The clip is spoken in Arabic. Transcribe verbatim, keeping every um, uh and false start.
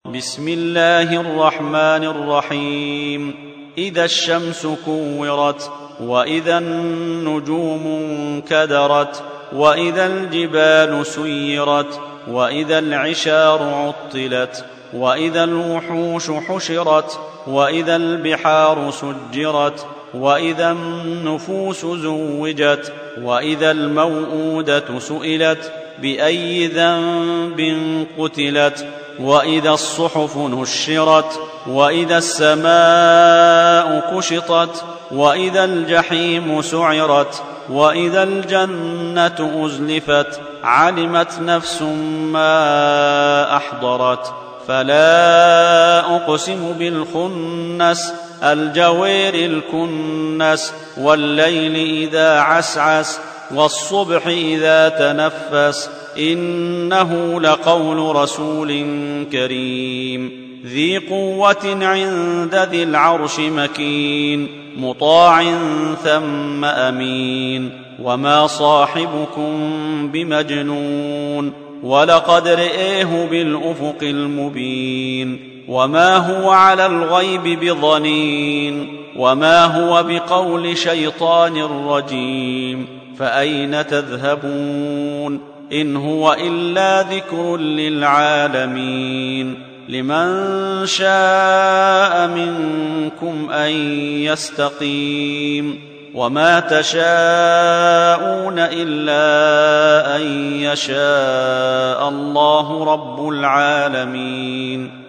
بسم الله الرحمن الرحيم. إذا الشمس كورت، وإذا النجوم انكدرت، وإذا الجبال سيرت، وإذا العشار عطلت، وإذا الوحوش حشرت، وإذا البحار سجرت، وإذا النفوس زوجت، وإذا الموءودة سئلت بأي ذنب قتلت، وإذا الصحف نشرت، وإذا السماء كشطت، وإذا الجحيم سعرت، وإذا الجنة أزلفت، علمت نفس ما أحضرت. فلا أقسم بالخنس، الجوار الكنس، والليل إذا عسعس، والصبح إذا تنفس، إنه لقول رسول كريم ذي قوة عند ذي العرش مكين، مطاع ثم أمين. وما صاحبكم بمجنون، ولقد رئيه بالأفق المبين. وما هو على الغيب بضنين، وما هو بقول شيطان رجيم. فأين تذهبون؟ إن هو إلا ذكر للعالمين. لمن شاء منكم أن يستقيم، وما تشاءون إلا أن يشاء الله رب العالمين.